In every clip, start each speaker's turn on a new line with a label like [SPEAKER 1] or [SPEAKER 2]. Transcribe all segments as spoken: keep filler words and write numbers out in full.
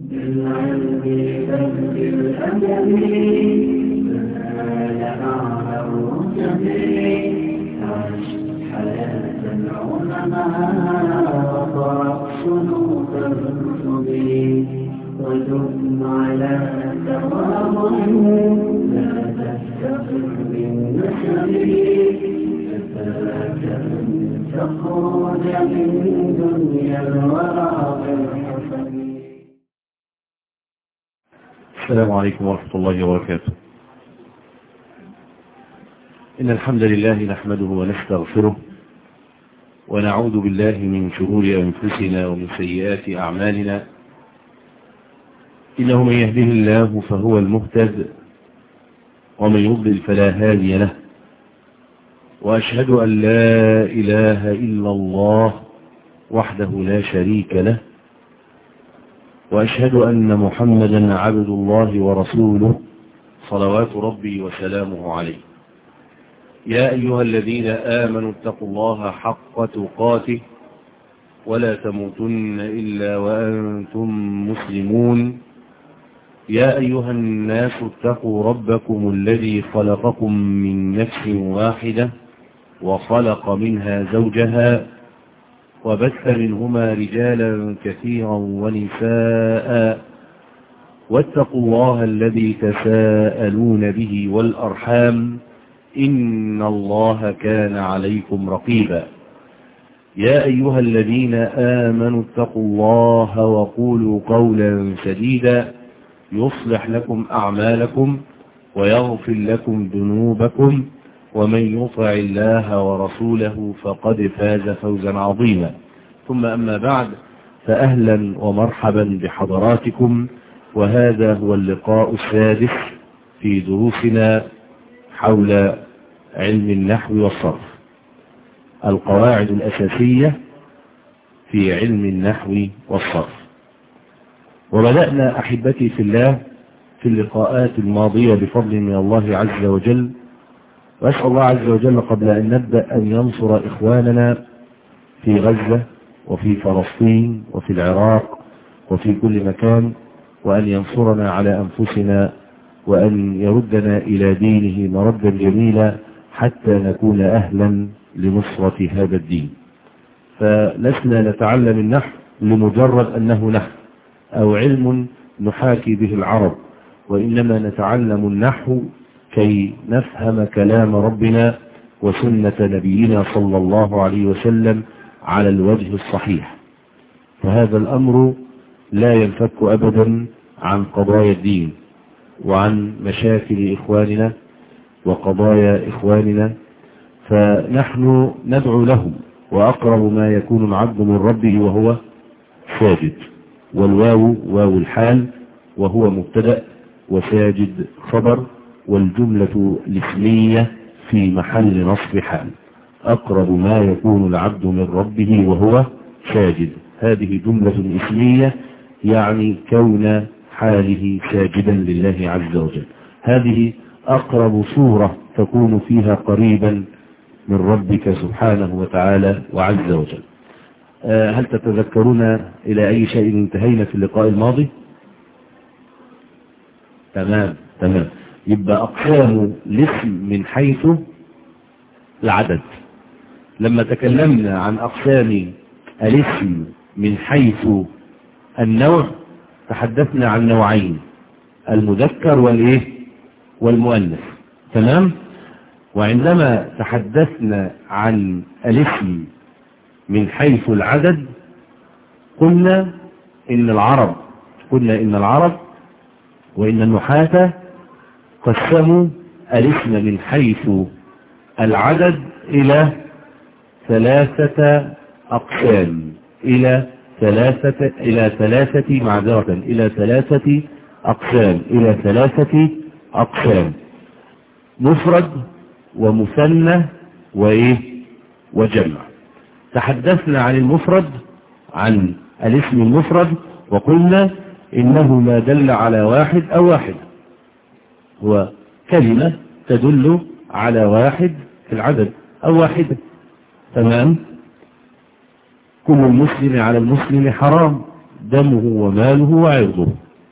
[SPEAKER 1] بالعلم بل بالأدب فنال أعلى الرتب عش حياة العلماء وقرأ صنوف الكتب ودم على تواضع لا تفتخر بالنسب كفاك أن تخرج من دنيا الورى بالحسب.
[SPEAKER 2] السلام عليكم ورحمة الله وبركاته. إن الحمد لله نحمده ونستغفره ونعوذ بالله من شرور أنفسنا ومن سيئات أعمالنا. إنه من يهده الله فهو المهتد ومن يضلل فلا هادي له، وأشهد أن لا إله إلا الله وحده لا شريك له، وأشهد أن محمدا عبد الله ورسوله صلوات ربي وسلامه عليه. يا أيها الذين آمنوا اتقوا الله حق تقاته ولا تموتن إلا وأنتم مسلمون. يا أيها الناس اتقوا ربكم الذي خلقكم من نفس واحدة وخلق منها زوجها وبث منهما رجالا كثيرا ونساء، واتقوا الله الذي تساءلون به والأرحام إن الله كان عليكم رقيبا. يا أيها الذين آمنوا اتقوا الله وقولوا قولا سديدا يصلح لكم أعمالكم ويغفر لكم ذنوبكم، ومن يطع الله ورسوله فقد فاز فوزا عظيما. ثم أما بعد، فأهلا ومرحبا بحضراتكم، وهذا هو اللقاء السادس في دروسنا حول علم النحو والصرف، القواعد الأساسية في علم النحو والصرف. وبدأنا أحبتي في الله في اللقاءات الماضية بفضل من الله عز وجل، وأسأل الله عز وجل قبل أن نبدأ أن ينصر إخواننا في غزة وفي فلسطين وفي العراق وفي كل مكان، وأن ينصرنا على أنفسنا، وأن يردنا إلى دينه مردا جميلا حتى نكون أهلا لنصرة هذا الدين. فلسنا نتعلم النحو لمجرد أنه نحو أو علم نحاكي به العرب، وإنما نتعلم النحو كي نفهم كلام ربنا وسنة نبينا صلى الله عليه وسلم على الوجه الصحيح. فهذا الأمر لا ينفك أبدا عن قضايا الدين وعن مشاكل إخواننا وقضايا إخواننا، فنحن ندعو لهم، وأقرب ما يكون العبد من ربه وهو ساجد، والواو واو الحال وهو مبتدأ، وساجد خبر، والجملة الاسمية في محل نصب حال. أقرب ما يكون العبد من ربه وهو ساجد، هذه جملة اسمية يعني كون حاله ساجدا لله عز وجل. هذه أقرب صورة تكون فيها قريبا من ربك سبحانه وتعالى وعز وجل. هل تتذكرون إلى أي شيء انتهينا في اللقاء الماضي؟ تمام تمام. يبقى أقسام الاسم من حيث العدد. لما تكلمنا عن أقسام الاسم من حيث النوع تحدثنا عن نوعين، المذكر والإيه والمؤنث. تمام. وعندما تحدثنا عن الاسم من حيث العدد قلنا إن العرب قلنا إن العرب وإن النحاة قسموا الاسم من حيث العدد إلى ثلاثة أقسام إلى ثلاثة إلى ثلاثة معذرة إلى ثلاثة أقسام إلى ثلاثة أقسام مفرد ومثنى وإيه وجمع. تحدثنا عن المفرد، عن الاسم المفرد، وقلنا إنه ما دل على واحد أو واحد، هو كلمة تدل على واحد في العدد أو واحدة. تمام. كل المسلم على المسلم حرام، دمه وماله وعرضه.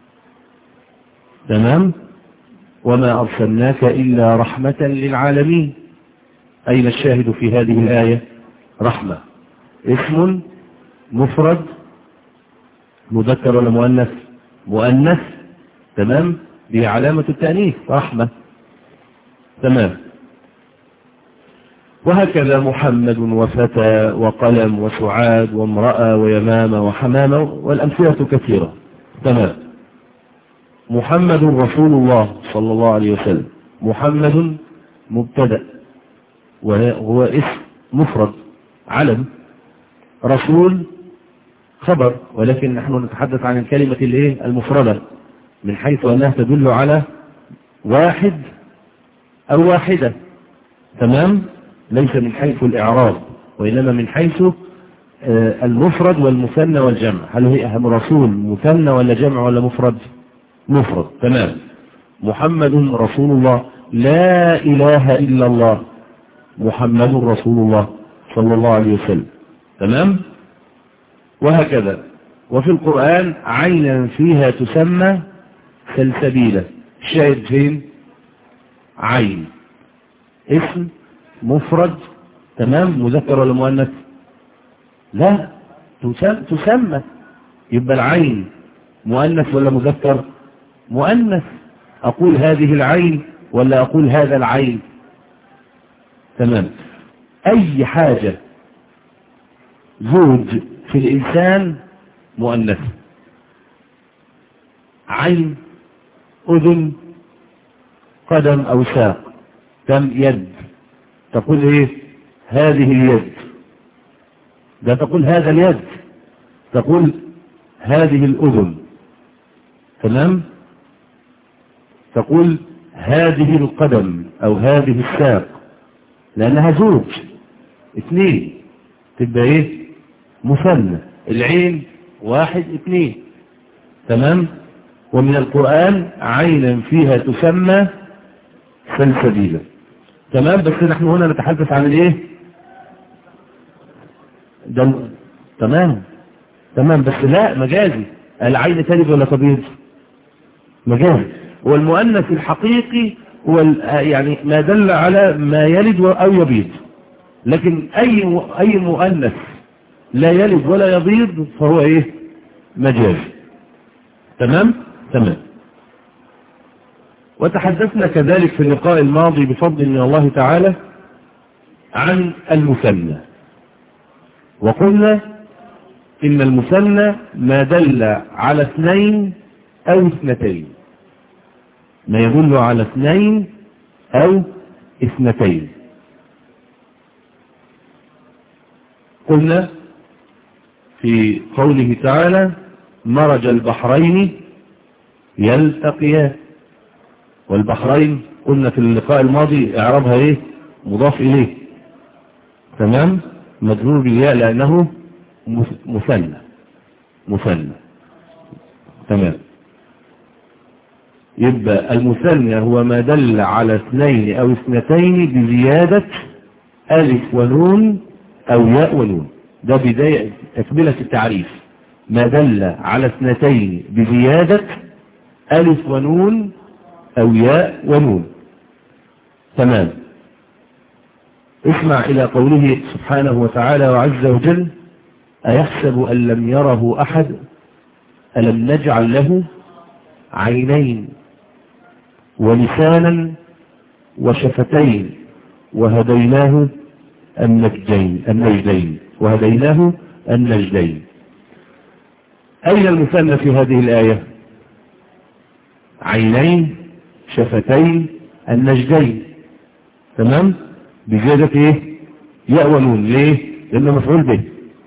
[SPEAKER 2] تمام. وما أرسلناك إلا رحمة للعالمين. أين الشاهد في هذه الآية؟ رحمة اسم مفرد مذكر ولا مؤنث؟ مؤنث. تمام. دي علامة التأنيث رحمة. تمام. وهكذا محمد وفتى وقلم وسعاد وامرأة ويمامة وحمامة والأمثلة كثيرة. تمام. محمد رسول الله صلى الله عليه وسلم. محمد مبتدأ وهو اسم مفرد علم. رسول خبر، ولكن نحن نتحدث عن الكلمة الايه المفردة من حيث أنها تدل على واحد أو واحدة. تمام. ليس من حيث الإعراب وإنما من حيث المفرد والمثنى والجمع. هل هي أهم رسول مثنى ولا جمع ولا مفرد؟ مفرد. تمام. محمد رسول الله. لا إله إلا الله. محمد رسول الله صلى الله عليه وسلم. تمام. وهكذا. وفي القرآن عينا فيها تسمى سلسبيلة. الشاهد فين؟ عين اسم مفرد. تمام. مذكر ولا مؤنث؟ لا، تسمى. يبقى العين مؤنث ولا مذكر؟ مؤنث. أقول هذه العين ولا أقول هذا العين؟ تمام. أي حاجة زوج في الإنسان مؤنث. عين، أذن، قدم أو ساق، كم يد. تقول إيه؟ هذه اليد. لا تقول هذا اليد، تقول هذه الأذن. تمام. تقول هذه القدم أو هذه الساق، لأنها زوج. اثنين تبقى إيه؟ مثنى. العين واحد اثنين. تمام. ومن القرآن عينا فيها تسمى سلسبيلا. تمام. بس نحن هنا نتحدث عن الايه؟ دم. تمام. تمام. بس لا مجازي. العين تلد ولا تبيض؟ مجازي. والمؤنث الحقيقي هو يعني ما دل على ما يلد أو يبيض. لكن أي أي مؤنث لا يلد ولا يبيض فهو إيه؟ مجازي. تمام؟ تمام. وتحدثنا كذلك في اللقاء الماضي بفضل من الله تعالى عن المثنى، وقلنا إن المثنى ما دل على اثنين أو اثنتين، ما يدل على اثنين أو اثنتين. قلنا في قوله تعالى مرج البحرين يلتقيان، والبحرين قلنا في اللقاء الماضي اعرابها ايه؟ مضاف اليه. تمام. مجرور بالياء لانه مثنى. مثنى. تمام. يبقى المثنى هو ما دل على اثنين او اثنتين بزيادة الف ونون او ياء ونون. ده بداية تكملة التعريف. ما دل على اثنتين بزيادة الف ونون او ياء ونون. تمام. اسمع الى قوله سبحانه وتعالى وعز وجل ايحسب ان لم يره احد الم نجعل له عينين ولسانا وشفتين وهديناه النجدين النجدين وهديناه النجدين. أين المثنى في هذه الآية؟ عينين شفتين النجدين. تمام. بزيادة ايه؟ ياء ونون. ليه؟ لأنه مفعول به.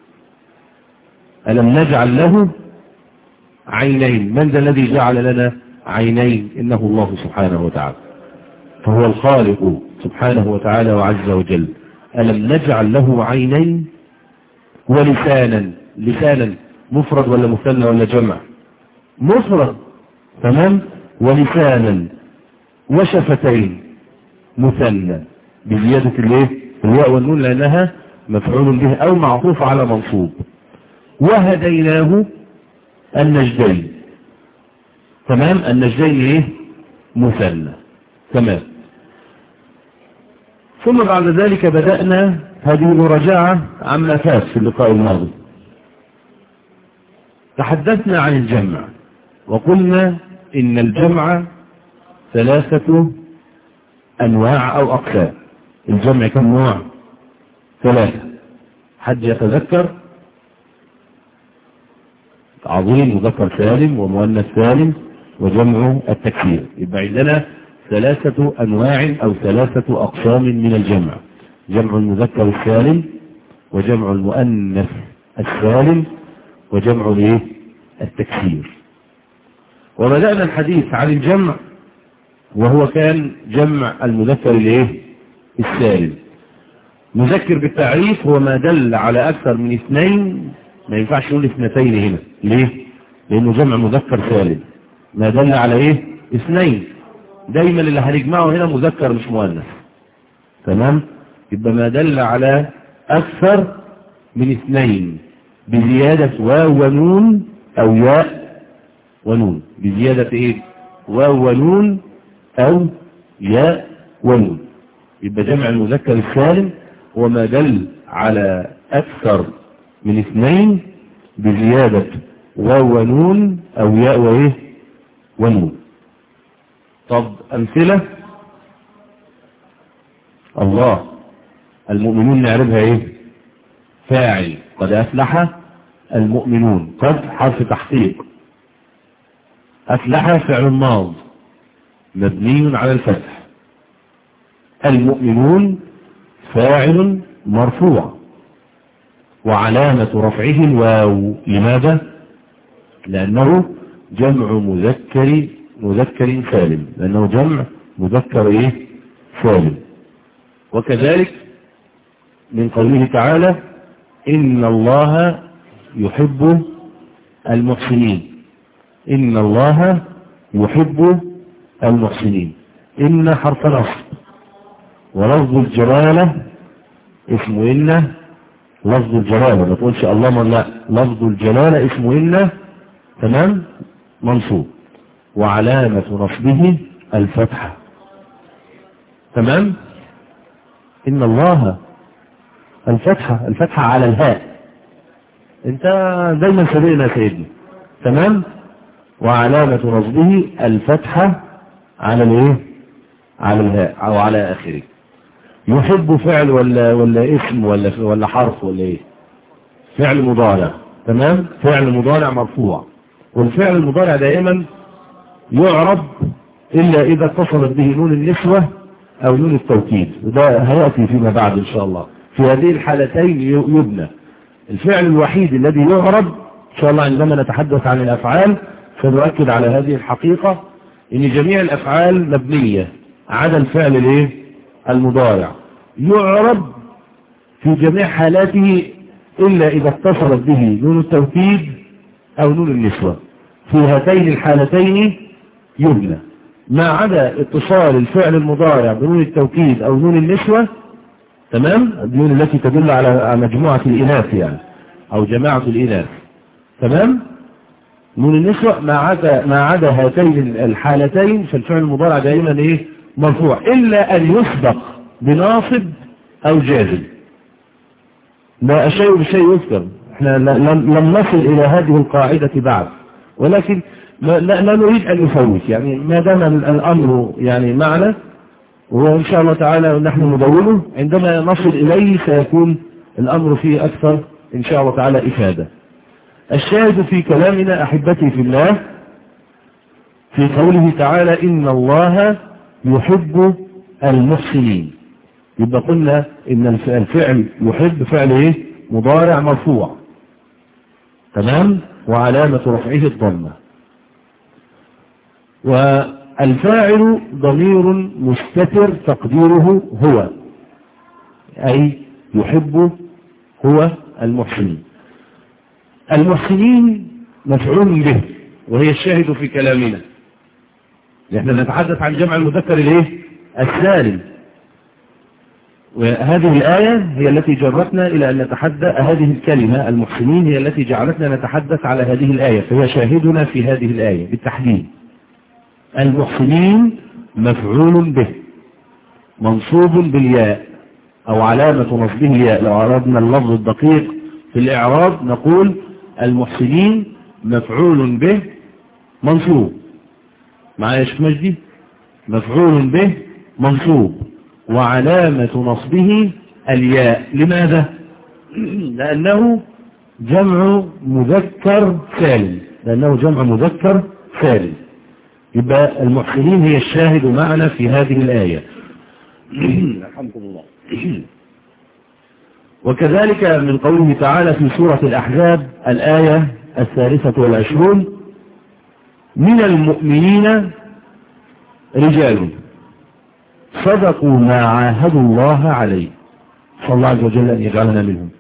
[SPEAKER 2] ألم نجعل له عينين. من ذا الذي جعل لنا عينين؟ إنه الله سبحانه وتعالى، فهو الخالق سبحانه وتعالى وعز وجل. ألم نجعل له عينين ولسانا. لسانا مفرد ولا مثنى ولا جمع؟ مفرد. تمام. ولسانا وشفتين مثنى بزيادة الايه؟ الياء والنون لأنها مفعول به أو معطوف على منصوب. وهديناه النجدين. تمام. النجدين ايه؟ مثنى. تمام. ثم بعد ذلك بدأنا هذه المراجعة عما فات في اللقاء الماضي. تحدثنا عن الجمع وقلنا إن الجمع ثلاثة أنواع أو أقسام. الجمع كم نوع؟ ثلاثة. حد يتذكر؟ عظيم، مذكر سالم ومؤنث سالم وجمع التكسير. يبقى عندنا ثلاثة أنواع أو ثلاثة أقسام من الجمع: جمع المذكر السالم، وجمع المؤنث السالم، وجمع الايه؟ التكسير. وبدأنا الحديث عن الجمع وهو كان جمع المذكر الايه؟ السالم. مذكر بالتعريف هو ما دل على أكثر من اثنين، ما ينفعش نقول اثنتين هنا. ليه؟ لأنه جمع مذكر سالم ما دل على ايه؟ اثنين. دايما اللي هنجمعه هنا مذكر مش مؤنث. تمام. يبقى ما دل على أكثر من اثنين بزيادة واو ونون أو ياء ونون. بزيادة ايه؟ واو ونون أو ياء ونون. يبقى جمع المذكر السالم هو ما دل على أكثر من اثنين بزيادة واو ونون أو ياء وايه ونون. طب أمثلة. الله. المؤمنون نعرفها ايه؟ فاعل. قد أفلح المؤمنون. قد حرف تحقيق. أفلح فعل ماض مبني على الفتح. المؤمنون فاعل مرفوع وعلامة رفعه الواو. لماذا؟ لأنه جمع مذكر مذكر سالم. لأنه جمع مذكر ايه؟ سالم. وكذلك من قوله تعالى إن الله يحب المحسنين. إن الله يحب المحسنين. إن حرف نصب، ولفظ الجلالة اسم إن. لفظ الجلالة ما تقولش اللهم لا، لفظ الجلالة اسم إن. تمام. منصوب وعلامة نصبه الفتحة. تمام. إن الله الفتحة الفتحة على الهاء. انت دايما سبقنا سيدنا. تمام. وعلامة نصبه الفتحة على الايه؟ على الهاء او على اخره. يحب فعل ولا ولا اسم ولا ولا حرف ولا ايه؟ فعل مضارع. تمام. فعل مضارع مرفوع. والفعل المضارع دائما يعرب الا اذا اتصلت به نون النسوة او نون التوكيد، وده هيأتي فيما بعد ان شاء الله. في هذه الحالتين يبنى. الفعل الوحيد الذي يعرب ان شاء الله عندما نتحدث عن الافعال سنؤكد على هذه الحقيقة، ان جميع الافعال مبنية عدا الفعل الايه؟ المضارع. يعرب في جميع حالاته الا اذا اتصلت به نون التوكيد او نون النسوة. في هاتين الحالتين يبنى. ما عدا اتصال الفعل المضارع بنون التوكيد او نون النسوة. تمام. النون التي تدل على مجموعة الإناث يعني او جماعة الإناث. تمام. نون النسوة ما عدا ما عدا هاتين الحالتين فالفعل المضارع دائما ايه؟ مرفوع، الا ان يسبق بناصب او جازم. لا الشيء بشيء يذكر. احنا لم نصل الى هذه القاعدة بعد، ولكن لا, لا نريد ان نفوت يعني ما دام الامر يعني معنا، وإن شاء الله تعالى نحن ندوله عندما نصل إليه سيكون الأمر فيه أكثر إن شاء الله تعالى إفادة. الشاهد في كلامنا أحبتي في الله في قوله تعالى إن الله يحب المحسنين. يبقى قلنا إن الفعل يحب فعل إيه؟ مضارع مرفوع. تمام. وعلامة رفعه الضمة. والفاعل ضمير مستتر تقديره هو، أي يحب هو المحسنين. المحسنين مفعول به وهي الشاهد في كلامنا. نحن نتحدث عن جمع المذكر الايه؟ السالم. وهذه الآية هي التي جرتنا إلى أن نتحدث، هذه الكلمة المحسنين هي التي جعلتنا نتحدث على هذه الآية، فهي شاهدنا في هذه الآية بالتحديد. المحسنين مفعول به منصوب بالياء أو علامة نصبه الياء. لو أردنا اللفظ الدقيق في الإعراب نقول المحسنين مفعول به منصوب. معايا يا شيخ مجدي؟ مفعول به منصوب وعلامة نصبه الياء. لماذا؟ لأنه جمع مذكر سالم، لأنه جمع مذكر سالم. يبقى المحسنين هي الشاهد معنا في هذه الآية. الحمد لله. وكذلك من قوله تعالى في سورة الأحزاب الآية الثالثة والعشرون: من المؤمنين رجال صدقوا ما عاهدوا الله عليه. صلى الله عز وجل أن يجعلنا منهم.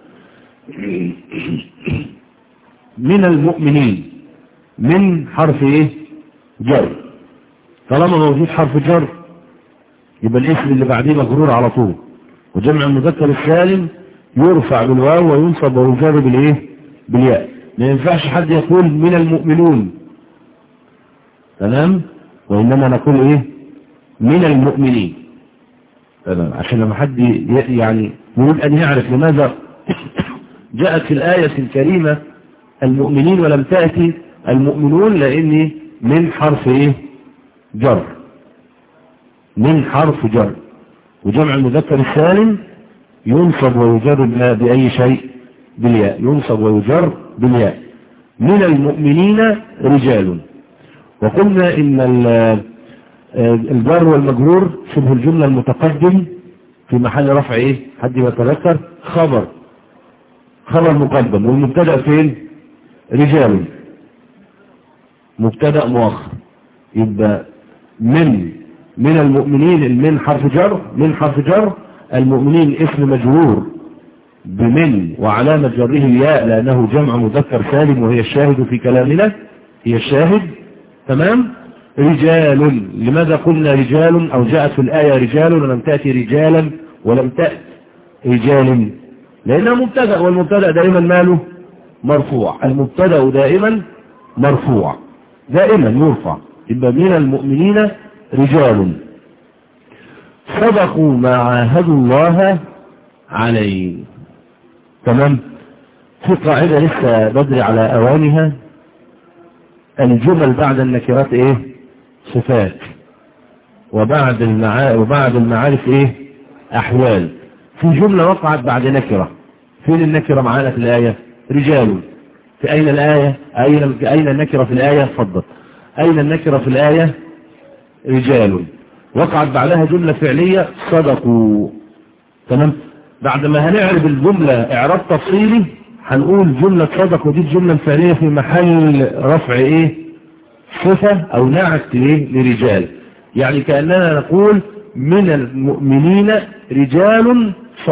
[SPEAKER 2] من المؤمنين، من حرف ايه؟ جر. طالما موجود حرف جر يبقى الاسم اللي بعديه مجرور على طول، وجمع المذكر السالم يرفع بالواو وينصب ويجر بالايه؟ بالياء. ما ينفعش حد يقول من المؤمنون، تمام؟ وإنما نقول ايه؟ من المؤمنين، تمام؟ عشان لما حد يعني يريد أن يعرف لماذا جاءت في الآية الكريمة المؤمنين ولم تأتي المؤمنون، لأن من حرف ايه؟ جر. من حرف جر، وجمع المذكر السالم ينصب ويجر بأي شيء؟ بالياء. ينصب ويجر بالياء. من المؤمنين رجال. وقلنا إن الجر والمجرور شبه الجملة المتقدم في محل رفع ايه؟ حد يتذكر؟ خبر، خبر مقدم. والمبتدأ فين؟ رجال، مبتدأ مؤخر. يبقى من من المؤمنين، المن حرف جر، من حرف جر. المؤمنين اسم مجرور بمن وعلامة جره الياء لأنه جمع مذكر سالم وهي الشاهد في كلامنا، هي الشاهد، تمام؟ رجال، لماذا قلنا رجال أو جاءت في الآية رجال ولم تأتي رجالا ولم تأتي رجال؟ لأنها مبتدأ، والمبتدأ دائما ماله؟ مرفوع. المبتدأ دائما مرفوع، دائما يرفع. يبقى من المؤمنين رجال صدقوا ما عاهدوا الله عليه. تمام؟ في قاعدة لسه بدري على أوانها: الجمل بعد النكرات ايه؟ صفات. وبعد المعا... وبعد المعارف ايه؟ أحوال. في جملة وقعت بعد نكرة. فين النكرة معانا في الآية؟ رجال. في أين الآية؟ أين أين النكرة في الآية؟ اتفضل. أين النكرة في الآية؟ رجال. وقعت بعدها جملة فعلية صدقوا. تمام؟ بعد ما هنعرف الجملة إعراب تفصيلي هنقول جملة صدقوا دي الجملة الفعلية في محل رفع إيه؟ صفة أو نعت إيه؟ لرجال. يعني كأننا نقول من المؤمنين رجال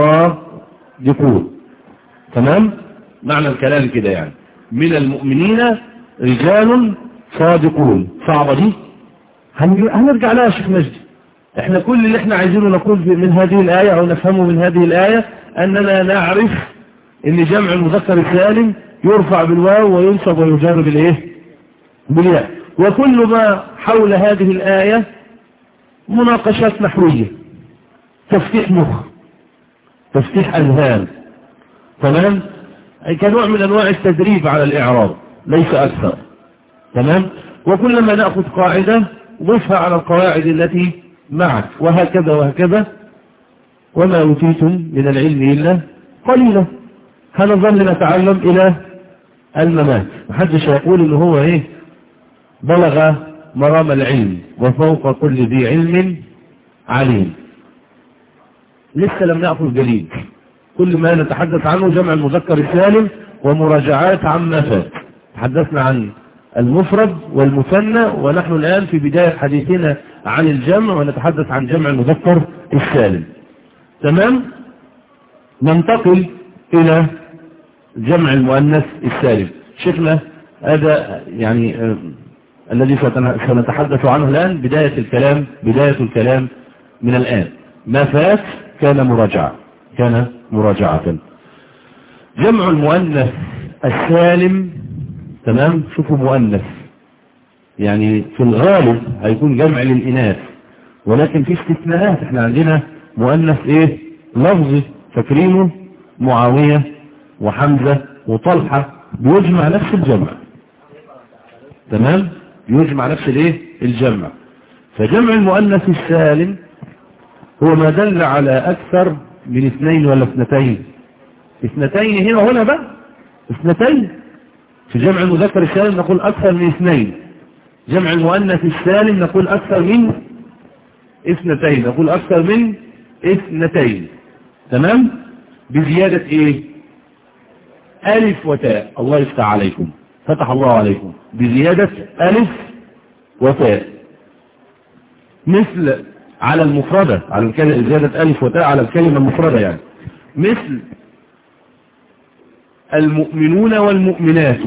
[SPEAKER 2] صادقون. تمام؟ معنى الكلام كده، يعني من المؤمنين رجال صادقون. صعبة دي؟ هنرجع لها يا شيخ مجدي. احنا كل اللي احنا عايزينه نقول من هذه الآية او نفهمه من هذه الآية اننا نعرف ان جمع المذكر السالم يرفع بالواو وينصب ويجر بالايه؟ بالياء. وكل ما حول هذه الآية مناقشات نحوية، تفتيح مخ، تفتيح اذهان، تمام؟ كنوع من انواع التدريب على الاعراب ليس اكثر. تمام؟ وكلما نأخذ قاعدة ضفها على القواعد التي معك، وهكذا وهكذا. وما أوتيتم من العلم إلا قليلا. هنظل نتعلم إلى الممات. محدش هيقول إن هو إيه؟ بلغ مرام العلم وفوق كل ذي علم عليم. لسه لم نأخذ جديد. كل ما نتحدث عنه جمع المذكر السالم ومراجعات عما فات. تحدثنا عن المفرد والمثنى، ونحن الآن في بداية حديثنا عن الجمع ونتحدث عن جمع المذكر السالم. تمام؟ ننتقل إلى جمع المؤنث السالم. شفنا هذا يعني آه الذي سنتحدث عنه الآن بداية الكلام، بداية الكلام من الآن. ما فات كان مراجعة كان مراجعة. جمع المؤنث السالم، تمام، شوفوا مؤنث يعني في الغالب هيكون جمع للإناث، ولكن في استثناءات. احنا عندنا مؤنث ايه لفظي، فاكرينه؟ معاوية وحمزة وطلحة بيجمع نفس الجمع، تمام، بيجمع نفس الايه الجمع. فجمع المؤنث السالم هو ما دل على اكثر من اثنين ولا اثنتين. اثنتين هنا وهنا بقى، اثنتين. في جمع المذكر السالم نقول اكثر من اثنين، جمع المؤنث السالم نقول اكثر من اثنتين، نقول اكثر من اثنتين، تمام، بزيادة ايه؟ الف وتاء. الله يفتح عليكم، فتح الله عليكم، بزيادة الف وتاء. مثل على المفردة، على الكلمة زيادة الف وتاء على الكلمة المفردة يعني، مثل المؤمنون والمؤمنات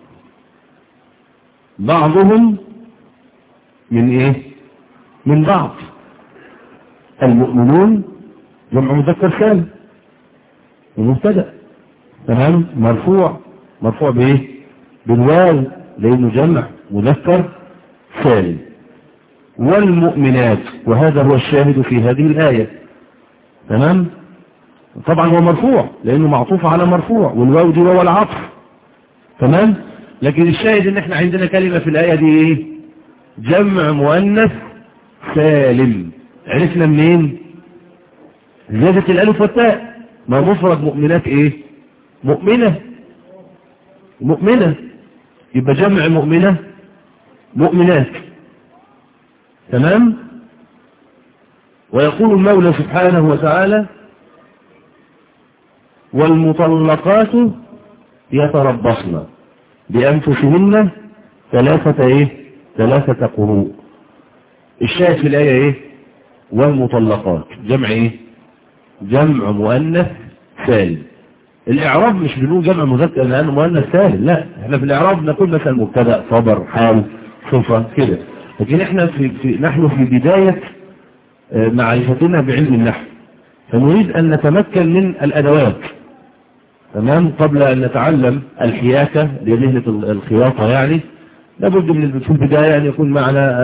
[SPEAKER 2] بعضهم من ايه؟ من بعض. المؤمنون جمع مذكر سالم ومبتدأ، تمام، مرفوع، مرفوع بايه؟ بالواو لانه جمع مذكر سالم. والمؤمنات، وهذا هو الشاهد في هذه الآية، تمام. طبعا هو مرفوع لانه معطوف على مرفوع، والواو دي واو العطف، تمام. لكن الشاهد ان احنا عندنا كلمة في الآية دي ايه؟ جمع مؤنث سالم. عرفنا منين؟ زيادة الالف والتاء. ما مفرد مؤمنات ايه؟ مؤمنة، مؤمنة، يبقى جمع مؤمنة مؤمنات، تمام. ويقول المولى سبحانه وتعالى: والمطلقات يتربصن بأنفسهن ثلاثة ايه؟ ثلاثة قروء. الشاهد في الآية ايه؟ والمطلقات جمع ايه؟ جمع مؤنث سالم. الإعراب مش بنقول جمع مذكر لأنه مؤنث سالم، لا، احنا في الإعراب نقول مثلا مبتدأ، خبر، حال، صفة كده. لكن احنا في, في نحن في بداية معرفتنا بعلم النحو، فنريد أن نتمكن من الأدوات، تمام، قبل أن نتعلم الحياكة لمهنة الخياطة. يعني لابد من في البداية أن يكون معنا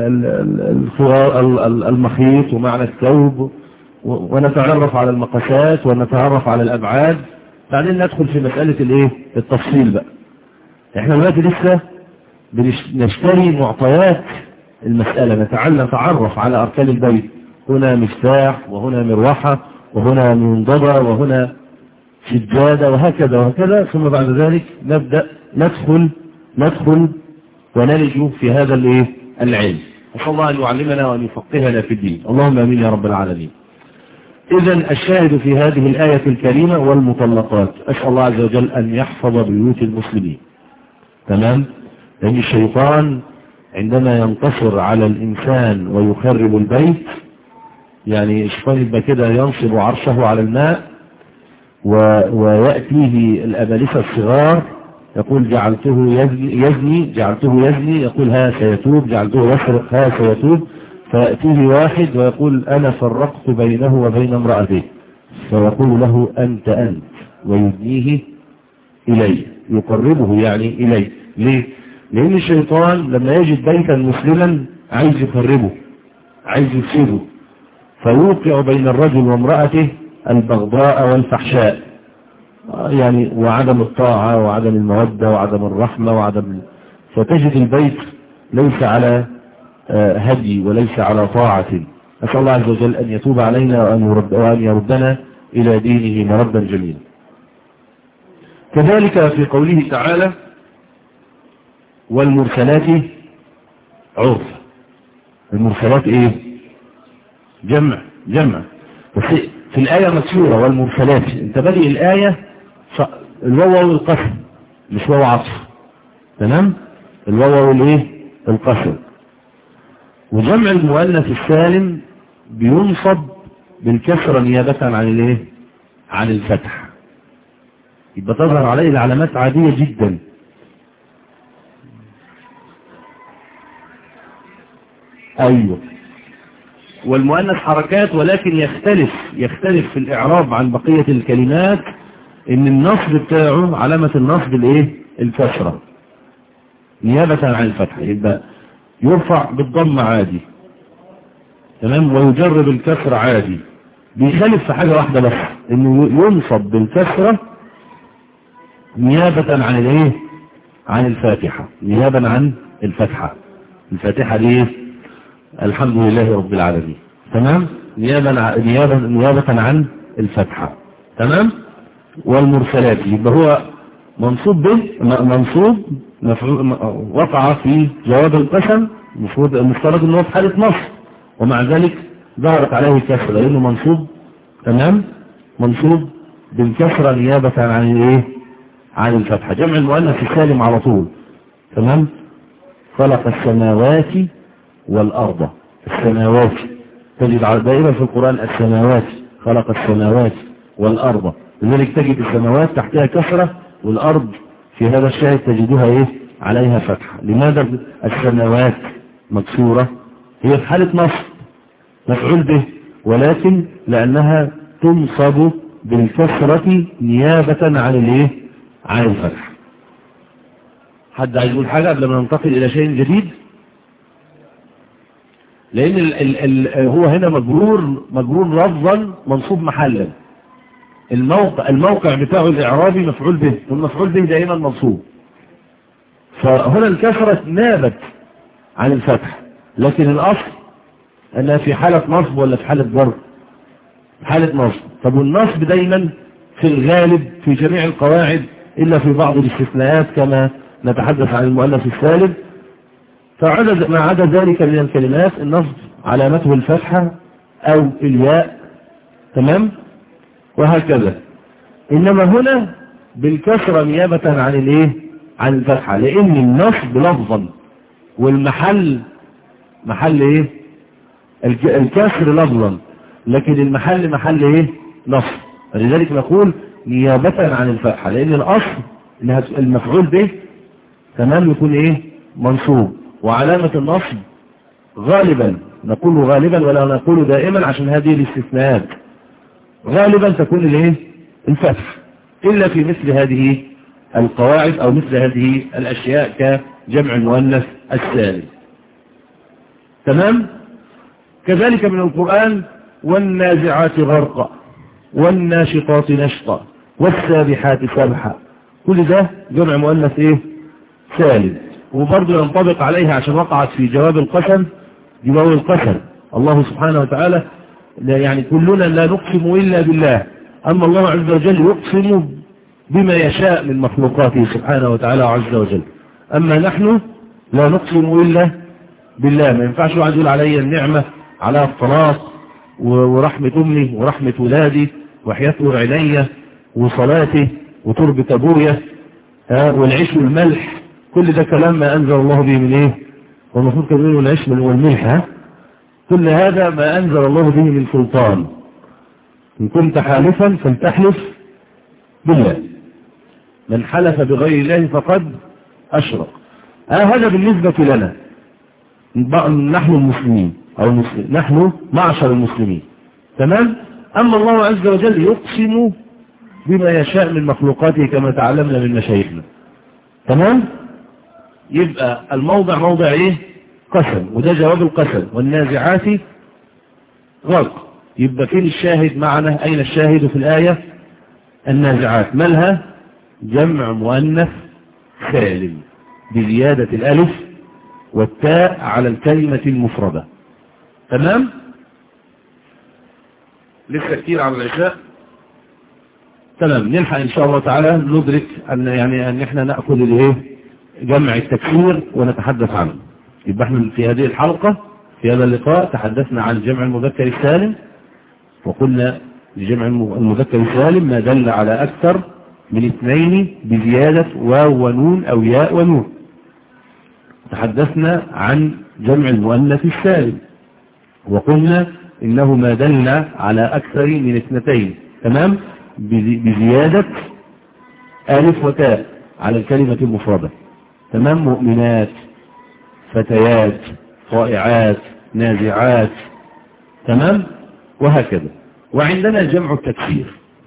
[SPEAKER 2] المخيط ومعنى الثوب، ونتعرف على المقاسات ونتعرف على الأبعاد، بعدين ندخل في مسألة الايه التفصيل بقى. احنا دلوقتي لسه بنشتري معطيات المسألة، نتعلم نتعرف على أركان البيت، هنا مفتاح وهنا مروحة وهنا منضدة وهنا سجادة وهكذا وهكذا، ثم بعد ذلك نبدأ ندخل ندخل ونلج في هذا الايه العلم. أسأل الله أن يعلمنا وأن يفقهنا في الدين، اللهم آمين يا رب العالمين. إذن الشاهد في هذه الآية الكريمة والمطلقات، أسأل الله عز وجل أن يحفظ بيوت المسلمين، تمام. لأن الشيطان عندما ينتصر على الإنسان ويخرب البيت، يعني الشيطان يبقى كده ينصب عرشه على الماء و... ويأتيه الأبالسة الصغار يقول جعلته يزني, يزني جعلته يزني يقول ها سيتوب، جعلته يسرق ها سيتوب، فيأتيه واحد ويقول أنا فرقت بينه وبين امرأته، فيقول له أنت أنت، ويدنيه إليه، يقربه يعني إليه. ليه؟ لأن الشيطان لما يجد بيتا مسلما عايز يقربه، عايز يفسده، فيوقع بين الرجل وامرأته البغضاء والفحشاء، يعني وعدم الطاعة وعدم المودة وعدم الرحمة وعدم، فتجد البيت ليس على هدي وليس على طاعة. أسأل الله عز وجل أن يتوب علينا وأن, يرد وأن يردنا إلى دينه مردا جميلا. كذلك في قوله تعالى: والمرسلات عرفا. المرسلات ايه؟ جمع جمع، بس في الآية مكسورة والمرسلات، انت بادئ الآية الواو والقسم مش واو عطف، تمام، الواو والايه القسم. وجمع المؤنث السالم بينصب بالكسرة نيابة عن الايه عن الفتح، يبقى تظهر عليه العلامات عادية جدا. ايوه والمؤنث حركات، ولكن يختلف يختلف في الإعراب عن بقية الكلمات، إن النصب بتاعه علامة النصب الإيه؟ الكسرة نيابة عن الفتحة. يبقى يرفع بالضم عادي، تمام، ويجر بالكسر عادي. بيخالف في حاجة واحدة بس، إنه ينصب بالكسرة نيابة عن الإيه؟ عن الفاتحة، نيابة عن الفتحة. الفاتحة دي الحمد لله رب العالمين، تمام، نيابة نيابة نيابة عن الفتحة، تمام. والمرسلات يبقى هو منصوب به، منصوب وقع في جواب القسم، المفروض المفترض انه في حالة نصب، ومع ذلك ظهرت عليه كسرة لانه منصوب، تمام، منصوب بالكسرة نيابة عن الايه؟ عن الفتحة. جمع المؤنث السالم على طول، تمام. خلق السماوات والأرض، السماوات تجد دائما في القرآن السماوات، خلق السماوات والأرض، لذلك تجد السماوات تحتها كسرة، والأرض في هذا الشاهد تجدها ايه؟ عليها فتحة. لماذا السماوات مكسورة؟ هي في حالة نصب مفعول به، ولكن لأنها تنصب بالكسرة نيابة عن الايه؟ عن الفتح. حد عايز يقول حاجة قبل ما ننتقل إلى شيء جديد؟ لأن ال ال ال هو هنا مجرور مجرور لفظا منصوب محلا. الموقع الموقع بتاعه الإعرابي مفعول به، والمفعول به دائما منصوب. فهنا الكسرة نابت عن الفتح، لكن الأصل أنها في حالة نصب ولا في حالة جر؟ حالة نصب. طب والنصب دايما في الغالب في جميع القواعد إلا في بعض الاستثناءات كما نتحدث عن المؤنث السالم، فعدد ما عدا ذلك من الكلمات النصب علامته الفتحة أو الياء، تمام، وهكذا. إنما هنا بالكسرة نيابة عن الايه؟ عن الفتحة، لأن النصب لفظا والمحل محل ايه؟ الكسر لفظا، لكن المحل محل ايه؟ نصب. لذلك نقول نيابة عن الفتحة، لأن الأصل المفعول به، تمام، يكون ايه؟ منصوب. وعلامة النصب غالبا، نقول غالبا ولا نقول دائما عشان هذه الاستثناءات، غالبا تكون الايه؟ الفتح، إلا في مثل هذه القواعد أو مثل هذه الأشياء كجمع المؤنث السالم، تمام. كذلك من القرآن والنازعات غرقا والناشطات نشطا والسابحات سبحا، كل ده جمع مؤنث ايه؟ سالم. وبرضه ينطبق عليها عشان وقعت في جواب القسم، جواب القسم الله سبحانه وتعالى يعني كلنا لا نقسم إلا بالله، أما الله عز وجل يقسم بما يشاء من مخلوقاته سبحانه وتعالى عز وجل، أما نحن لا نقسم إلا بالله. ما ينفعش واحد يقول علي النعمة على الطلاق ورحمة أمي ورحمة ولادي وحياة نور عيني وصلاتي وتربة أبويا والعيش والملح، كل ده كلام ما أنزل الله به من إيه؟ والمفروض كده يقولوا العيش والملح، ها؟ كل هذا ما أنزل الله به من سلطان. إن كنت حالفا فلتحلف بالله، من حلف بغير الله فقد أشرك. آه هذا بالنسبة لنا نحن المسلمين أو المسلمين، نحن معشر المسلمين، تمام. أما الله عز وجل يقسم بما يشاء من مخلوقاته كما تعلمنا من مشايخنا، تمام. يبقى الموضع موضع ايه؟ قسم، وده جواب القسم. والنازعات غرق، يبقى فين الشاهد معنا؟ أين الشاهد في الآية؟ النازعات مالها؟ جمع مؤنث سالم بزيادة الألف والتاء على الكلمة المفردة، تمام. لسه كتير على العشاء، تمام. نلحق إن شاء الله تعالى ندرك أن يعني أن احنا نأخذ الايه؟ جمع التكسير ونتحدث عنه. يبقى احنا في هذه الحلقة في هذا اللقاء تحدثنا عن جمع المذكر السالم، وقلنا لجمع المذكر السالم ما دل على أكثر من اثنين بزيادة واو ونون أو ياء ونون. تحدثنا عن جمع المؤنث السالم وقلنا إنه ما دل على أكثر من اثنتين، تمام، بزيادة ألف وتاء على الكلمة المفردة، تمام. مؤمنات، فتيات، طائعات، نازعات، تمام؟ وهكذا. وعندنا جمع التكسير.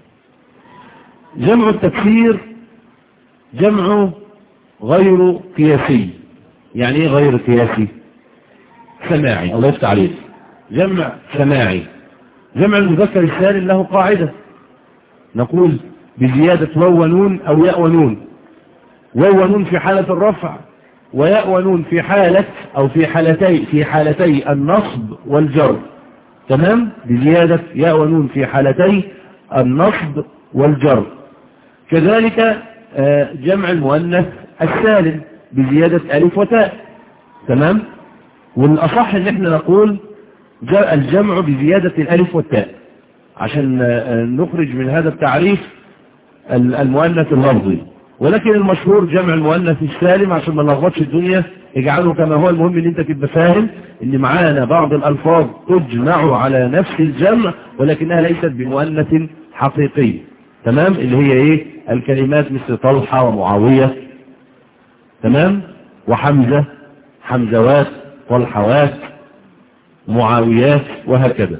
[SPEAKER 2] جمع التكسير جمع غير قياسي. يعني ايه غير قياسي؟ سماعي. الله يفتح عليك. جمع سماعي. جمع المذكر السالم له قاعدة، نقول بزيادة واو ونون أو ياء ونون. واو ونون في حالة الرفع، وياء ونون في حالة أو في حالتي في حالتي النصب والجر. تمام؟ بزيادة ياء ونون في حالتي النصب والجر. كذلك جمع المؤنث السالم بزيادة ألف وتاء. تمام؟ والأصح ان احنا نقول الجمع بزيادة الألف والتاء عشان نخرج من هذا التعريف المؤنث اللفظي. ولكن المشهور جمع المؤنث السالم عشان ما نلخبطش الدنيا، اجعله كما هو. المهم ان انت تبقى فاهم ان معانا بعض الألفاظ تجمع على نفس الجمع ولكنها ليست بمؤنث حقيقي. تمام؟ اللي هي ايه؟ الكلمات مثل طلحة ومعاوية، تمام، وحمزة، حمزوات، طلحوات، معاويات، وهكذا.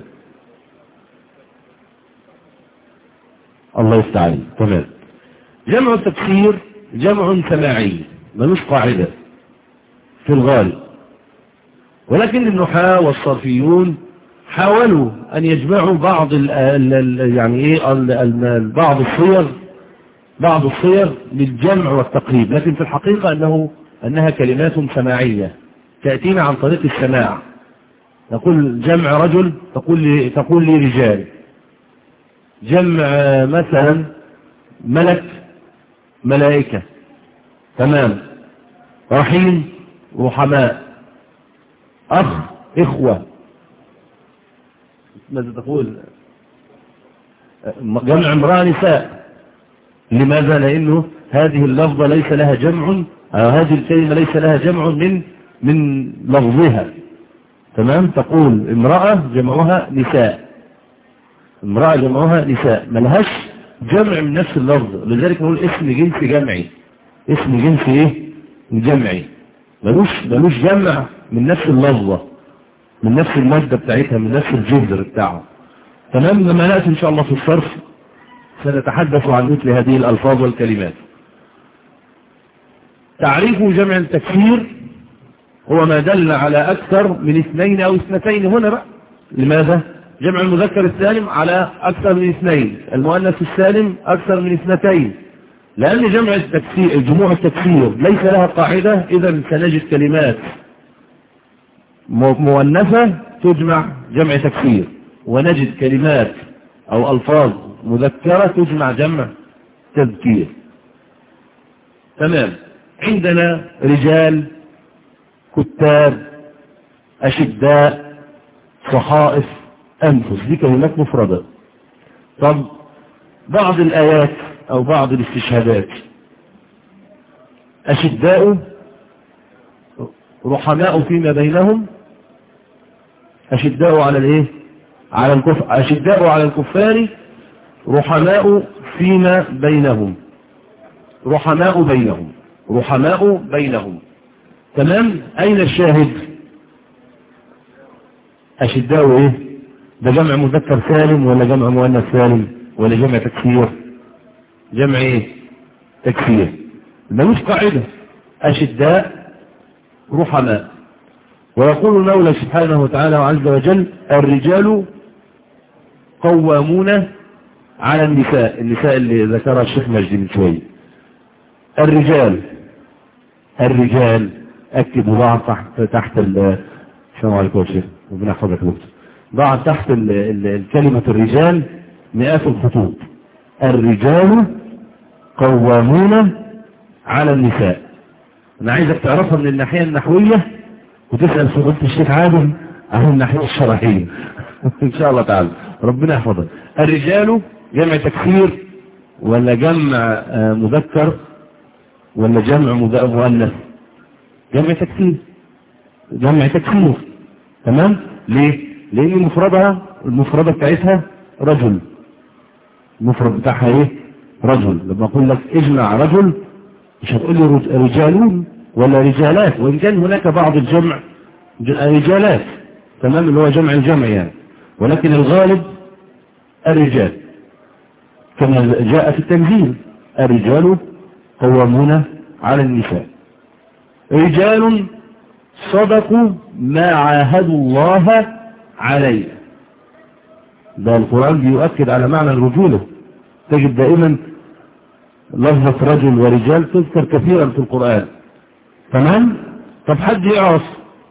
[SPEAKER 2] الله يستعين. تمام. جمع التكسير جمع سماعي ملوش قاعدة في الغالب، ولكن النحاة والصرفيون حاولوا أن يجمعوا بعض ال ال يعني إيه ال ال بعض الصيغ بعض الصيغ للجمع والتقريب، لكن في الحقيقة أنه أنها كلمات سماعية تأتينا عن طريق السماع. نقول جمع رجل تقول لي تقول لي رجال. جمع مثلا ملك ملائكة. تمام. رحيم رحماء. أخ إخوة. ماذا تقول؟ جمع امرأة نساء. لماذا؟ لأنه هذه اللفظة ليس لها جمع، أو هذه الكلمة ليس لها جمع من من لفظها. تمام. تقول امرأة جمعها نساء. امرأة جمعها نساء، ملهاش جمع من نفس اللفظ. لذلك نقول اسم جنس جمعي. اسم جنس ايه؟ جمعي. ملوش ملوش جمع من نفس اللفظة، من نفس المادة بتاعتها، من نفس الجذر بتاعه. تمام. لما نأتي ان شاء الله في الصرف سنتحدث عن مثل هذه الألفاظ والكلمات. تعريف جمع التكسير هو ما دل على أكثر من اثنين أو اثنتين. هنا بقى لماذا؟ جمع المذكر السالم على أكثر من اثنين، المؤنث السالم أكثر من اثنتين، لأن جمع التكسير جموع التكسير ليس لها قاعدة. إذا سنجد كلمات مؤنثة تجمع جمع تكسير، ونجد كلمات أو ألفاظ مذكرة تجمع جمع تذكير. تمام. عندنا رجال، كتاب، أشداء، صحائف، أنفس، دي كلمات مفردة. طب بعض الآيات أو بعض الاستشهادات: أشداء رحماء فيما بينهم. أشداء على الإيه؟ على الكفر. أشداء على الكفار رحماء فيما بينهم. رحماء بينهم. رحماء بينهم. تمام. أين الشاهد؟ أشداء إيه؟ ده جمع مذكر سالم ولا جمع مؤنث سالم ولا جمع تكسير؟ جمع إيه؟ تكسير. ملوش قاعدة. أشداء رحماء. ويقول المولى سبحانه وتعالى وعز وجل: الرجال قوامون على النساء. النساء اللي ذكرها الشيخ مجدي من شوية. الرجال الرجال اكتب وضع تحت تحت ال السلام عليكم يا شيخ، ربنا يحفظك يا دكتور. ضع تحت ال ال الكلمة الرجال مئات الخطوط. الرجال قوامون على النساء. انا عايزك تعرفها من الناحية النحوية وتسأل فضيلة الشيخ عادل عن الناحية الشرعية ان شاء الله تعالى. ربنا يحفظك. الرجال جمع تكسير ولا جمع مذكر ولا جمع مؤنث؟ جمع تكسير. جمع تكسير. تمام. ليه؟ لان مفردها المفردة بتاعتها رجل. المفرد بتاعها ايه؟ رجل. لما اقول لك اجمع رجل مش هتقول لي رجالون ولا رجالات، وان كان هناك بعض الجمع رجالات. تمام. اللي هو جمع الجمع يعني. ولكن الغالب الرجال كما جاء في التنزيل الرجال قوامون على النساء. رجال صدقوا ما عاهدوا الله عليه. ده القرآن بيؤكد على معنى الرجولة. تجد دائما لفظة رجل ورجال تذكر كثيرا في القرآن. تمام؟ طب حد يعرف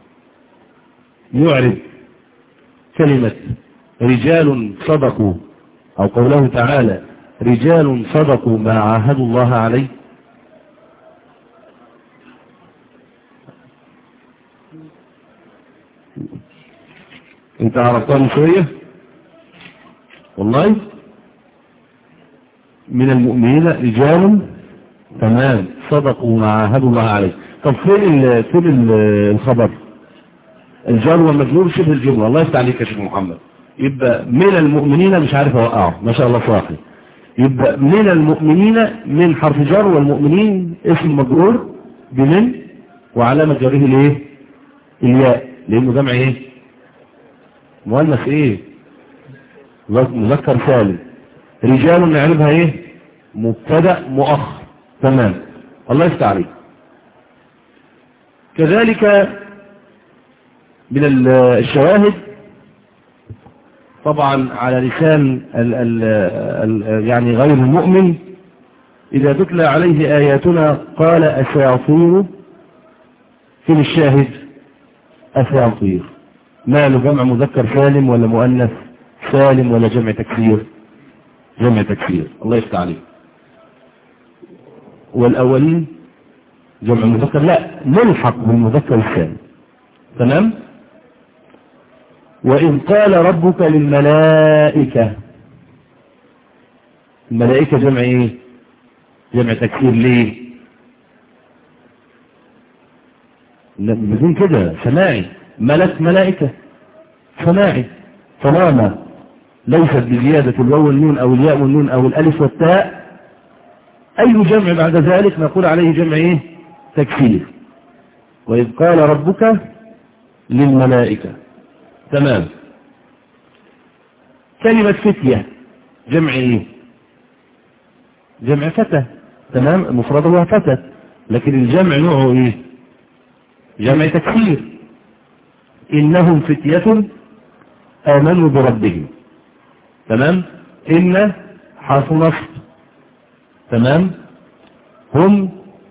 [SPEAKER 2] يعرف كلمة رجال صدقوا أو قوله تعالى رجال صدقوا ما عاهدوا الله عليه؟ انت عرفتها من شوية والله. من المؤمنين رجال تمام صدقوا ما عاهدوا الله عليه. طب فين فين الخبر؟ الجار والمجرور شبه الجمله. الله يفتح عليك يا شيخ محمد. يبقى من المؤمنين مش عارف اوقعه ما شاء الله صاحي. يبقى من المؤمنين من حرف جر والمؤمنين اسم مجرور بمن وعلامه جره الايه؟ الياء لانه جمع ايه؟ مؤنث ايه؟ مذكر سالم. رجال نعرفها ايه؟ مبتدا مؤخر. تمام. الله يفتح عليك. كذلك من الشواهد طبعا على لسان ال ال ال يعني غير المؤمن إذا تتلى عليه آياتنا قال أساطير. في الشاهد أساطير ماله جمع مذكر سالم ولا مؤنث سالم ولا جمع تكسير؟ جمع تكسير. الله يفتح عليك. والأولين جمع مذكر لا ملحق بالمذكر الثاني. تمام. وإن قال ربك للملائكة. الملائكة جمع ايه؟ جمع تكسير. ليه؟ بدون كده سماعي. ملك ملائكة سماعي. طالما ليست بزيادة الواو والنون او الياء والنون او الالف والتاء اي جمع بعد ذلك نقول عليه جمع ايه؟ تكسير. وإذ قال ربك للملائكة. تمام. كلمة فتية جمع ايه؟ جمع فتى. تمام. المفرد هو فتى لكن الجمع نوعه ايه؟ جمع تكسير. إنهم فتية آمنوا بربهم. تمام. إن حرف نصب. تمام. هم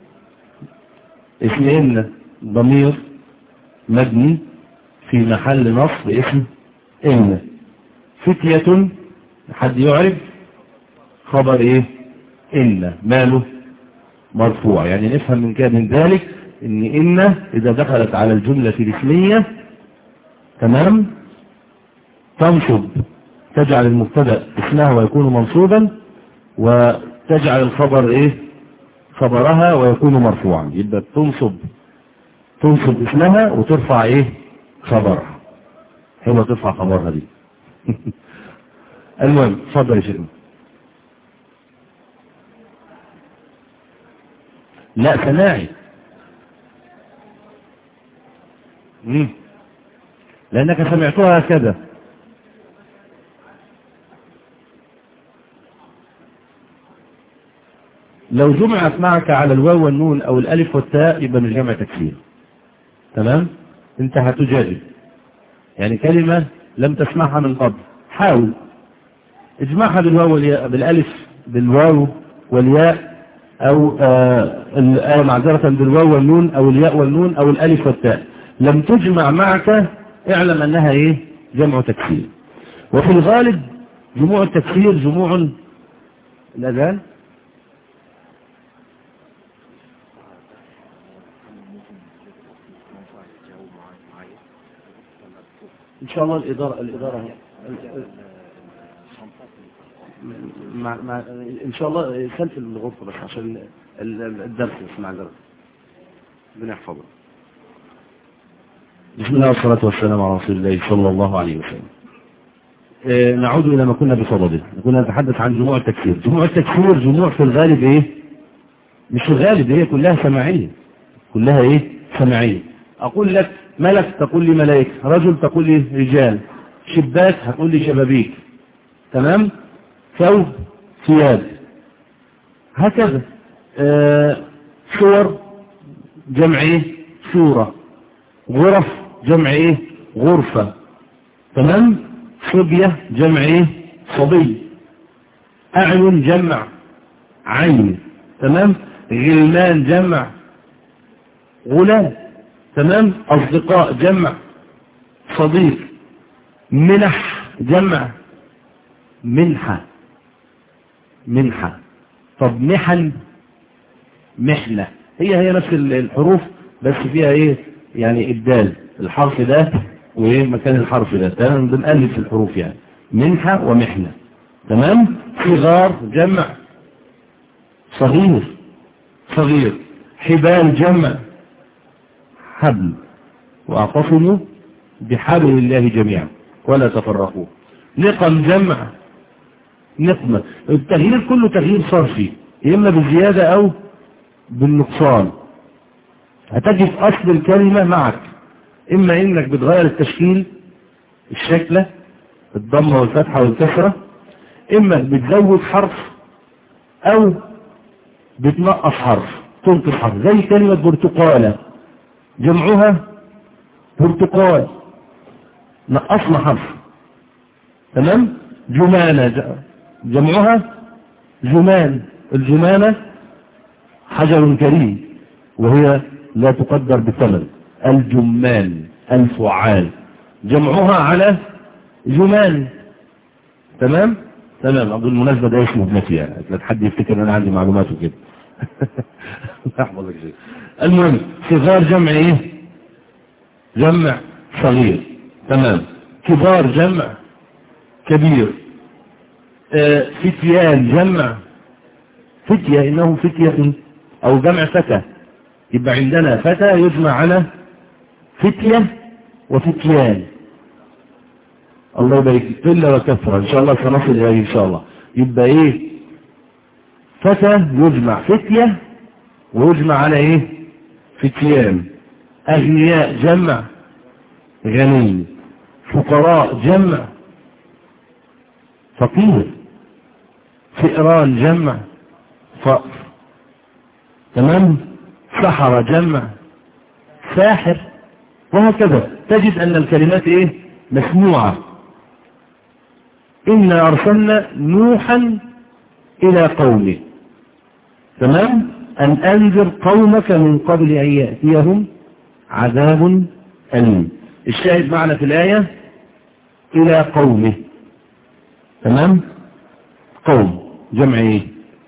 [SPEAKER 2] اسم إن ضمير مبني في محل نصب اسم إن. فتية حد يعرف خبر إيه؟ إن ماله مرفوع. يعني نفهم من كده من ذلك إن إن إذا دخلت على الجملة الاسمية تمام تنصب تجعل المبتدا اسمها ويكون منصوبا وتجعل الخبر إيه؟ خبرها ويكون مرفوعا. يبقى تنصب تنصب اسمها وترفع ايه؟ خبرها. حلوة ترفع خبرها دي. المهم اتفضل يا شيخ. لا سماعي. مم. لانك سمعتها هكذا. لو جمعت معك على الواو والنون او الالف والتاء يبقى مش جمع تكسير. تمام. انت هتجادل يعني كلمة لم تسمعها من قبل حاول اجمعها بالواو والياء بالالف بالواو والياء او آه معذرة بالواو والنون او الياء والنون او الالف والتاء. لم تجمع معك اعلم انها ايه؟ جمع تكسير. وفي الغالب جموع التكسير جموع الاذان. إن شاء الله الإدارة الإدارة مع مع إن شاء الله سلف الغرفة بس عشان الدرس مع الدرس. ربنا يحفظه. بسم الله والصلاة والسلام على رسول الله صلى الله عليه وسلم. آه نعود إلى ما كنا بصدده. كنا نتحدث عن جموع التكسير. جموع التكسير جموع في الغالب إيه؟ مش في الغالب هي كلها سماعية. كلها إيه؟ سماعية. أقول لك ملك تقول لي ملائكة، رجل تقول لي رجال، شباك هتقول لي شبابيك. تمام. ثوب ثياب. هكذا. آه صور جمع ايه؟ صورة. غرف جمع ايه؟ غرفة. تمام. صبية جمع ايه؟ صبي. أعين جمع عين. تمام. غلمان جمع غلام. تمام. أصدقاء جمع صديق. منح جمع منحة. منحة. طب محن محنة. هي هي نفس الحروف بس فيها ايه يعني الدال الحرف ده وايه مكان الحرف ده. تمام. بنألف الحروف يعني منحة ومحنة. تمام. صغار جمع صغير. صغير. حبال جمع حبل. واعتصموا بحبل الله جميعا ولا تفرقوا. نقم جمع نقمة. التغيير كله تغيير صرفي اما بالزيادة او بالنقصان. هتجد اصل الكلمة معك اما انك بتغير التشكيل الشكلة الضمة والفتحة والكسرة، اما بتزود حرف او بتنقص حرف تنقص حرف. زي كلمة برتقالة جمعها برتقال نقصنا حرف. تمام. جمانة جمعها جمان. الجمانة حجر كريم وهي لا تقدر بثمن. الجمان الفعال جمعها على جمان. تمام. تمام. عبد المناسبة ده اسمه ابنتي يعني لا حد يفتكر ان انا عندي معلومات وكده. احفظك شيء. المهم صغار جمع ايه؟ جمع صغير. تمام. كبار جمع كبير. آه فتيان جمع فتية انهم فتية او جمع فتى. يبقى عندنا فتى يجمع على فتية وفتيان. الله يبارك فيك. قلة وكثرة ان شاء الله سنصل اليه ان شاء الله. يبقى ايه؟ فتى يجمع فتية ويجمع على ايه؟ فتيان. اغنياء جمع غني. فقراء جمع فقير. فئران جمع فأر. تمام. سحر جمع ساحر. وهكذا تجد ان الكلمات ايه؟ مسموعة. إنا أرسلنا نوحا إلى قومه. تمام. أن أنذر قومك من قبل أن يأتيهم عذاب أليم. الشاهد معنا في الآية إلى قومه. تمام. قوم جمع إيه؟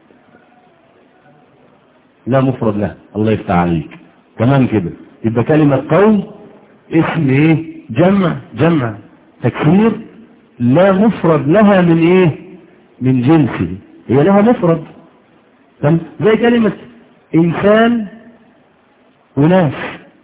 [SPEAKER 2] لا مفرد له. الله يفتح عليك. تمام كده. يبقى كلمة قوم اسم إيه؟ جمع جمع تكسير لا مفرد لها من إيه؟ من جنسه. هي لها مفرد. تمام. زي كلمة إنسان وناس.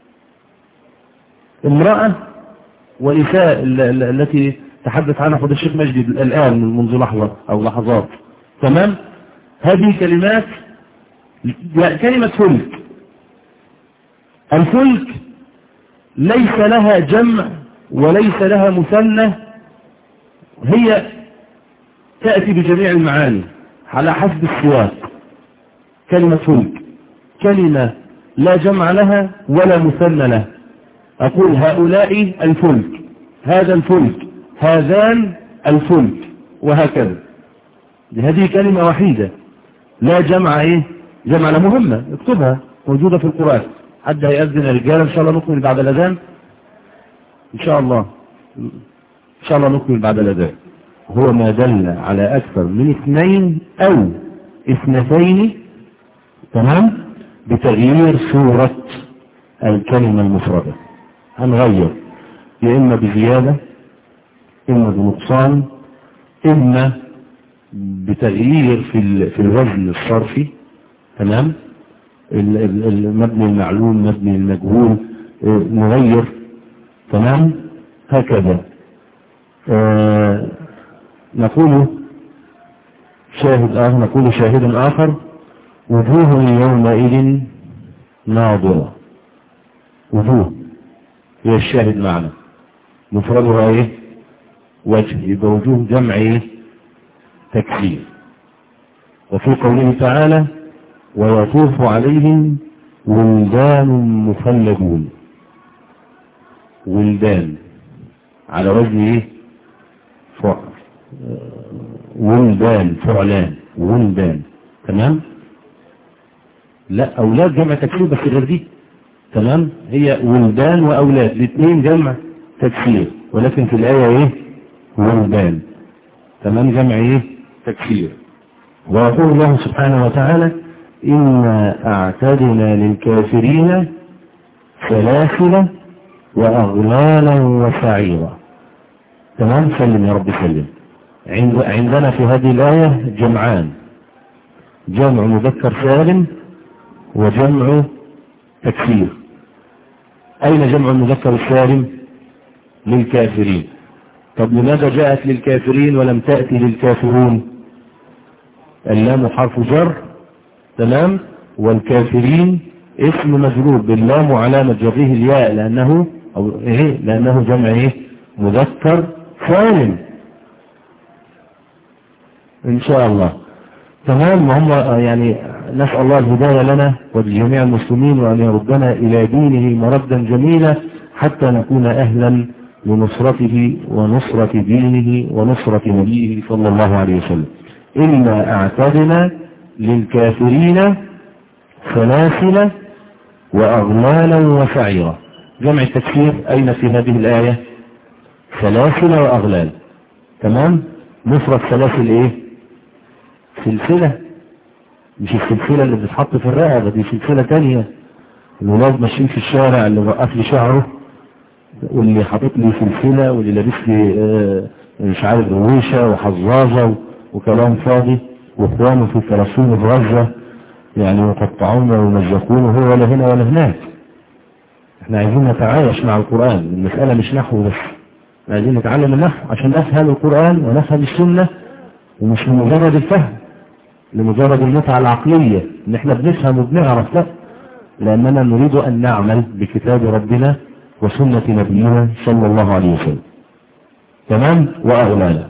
[SPEAKER 2] امرأة ونساء التي تحدث عنها فضل الشيخ مجدي الآن منذ لحظة أو لحظات. تمام. هذه كلمات. كلمة فلك. الفلك ليس لها جمع وليس لها مثنى. هي تأتي بجميع المعاني على حسب السياق. كلمة فلك كلمة لا جمع لها ولا مثنى لها. أقول هؤلاء الفلك، هذا الفلك، هذان الفلك، وهكذا. هذه كلمة وحيدة لا جمع ايه؟ جمع لا مهمة. اكتبها موجودة في القرآن. حد هيأذن الرجال ان شاء الله نكمل بعد الأذان ان شاء الله. ان شاء الله نكمل بعد الأذان. هو ما دل على أكثر من اثنين أو اثنتين. تمام. بتغيير صورة الكلمة المفردة. هنغير يا إما بزيادة إما بنقصان إما بتغيير في في الوزن الصرفي. تمام. المبني المعلوم مبني المجهول نغير. تمام. هكذا. آه نقول شاهد آخر نقول شاهد آخر وجوه يومئذ ناظرة. وجوه هي الشاهد معنا مفردها ايه؟ وجه، يبقى وجوه جمع ايه؟ تكسير. وفي قوله تعالى ويطوف عليهم ولدان مخلدون، ولدان على وزن ايه؟ فعل، ولدان فعلان ولدان. تمام؟ لا اولاد جمع تكسير بس غير دي. تمام؟ هي ولدان واولاد الاثنين جمع تكسير، ولكن في الايه ايه؟ ولدان. تمام؟ جمع ايه؟ تكسير. ويقول الله سبحانه وتعالى إنا أعتدنا للكافرين سلاسل وأغلالا وسعيرا. تمام؟ سلم يا رب سلم. عندنا في هذه الآية جمعان، جمع مذكر سالم وجمع تكسير. أين جمع المذكر السالم؟ للكافرين. طب لماذا جاءت للكافرين ولم تأتي للكافرون؟ اللام حرف جر. تمام؟ والكافرين اسم مجرور باللام وعلامة جره الياء لأنه أو إيه؟ لأنه جمع إيه؟ مذكر سالم إن شاء الله. تمام؟ وهم يعني نسأل الله الهداية لنا ولجميع المسلمين وأن يردنا إلى دينه مردا جميلا حتى نكون أهلا لنصرته ونصرة دينه ونصرة نبيه صلى الله عليه وسلم. إنا أعتدنا للكافرين سلاسل وأغلالا وسعيرا. جمع التكسير أين في هذه الآية؟ سلاسل وأغلال. تمام؟ مفرد سلاسل إيه؟ سلسلة، مش السلسلة اللي بتتحط في الرقبة، دي سلسلة تانية. الولاد ماشيين في الشارع اللي وقف لي شعره واللي حاطط لي سلسلة واللي لابس لي آه مش عارف رويشة وحظاظة وكلام فاضي، واخوانه في فلسطين وفي غزة يعني يقطعون ويمزقون وهو ولا هنا ولا هناك. احنا عايزين نتعايش مع القرآن، المسألة مش نحو بس، عايزين نتعلم النحو عشان نفهم القرآن ونفهم السنة، ومش لمجرد الفهم، لمجرد المتعة العقلية ان احنا بنفهم وبنعرف، لا، لأننا نريد أن نعمل بكتاب ربنا وسنة نبينا صلى الله عليه وسلم. تمام؟ وأغلالا.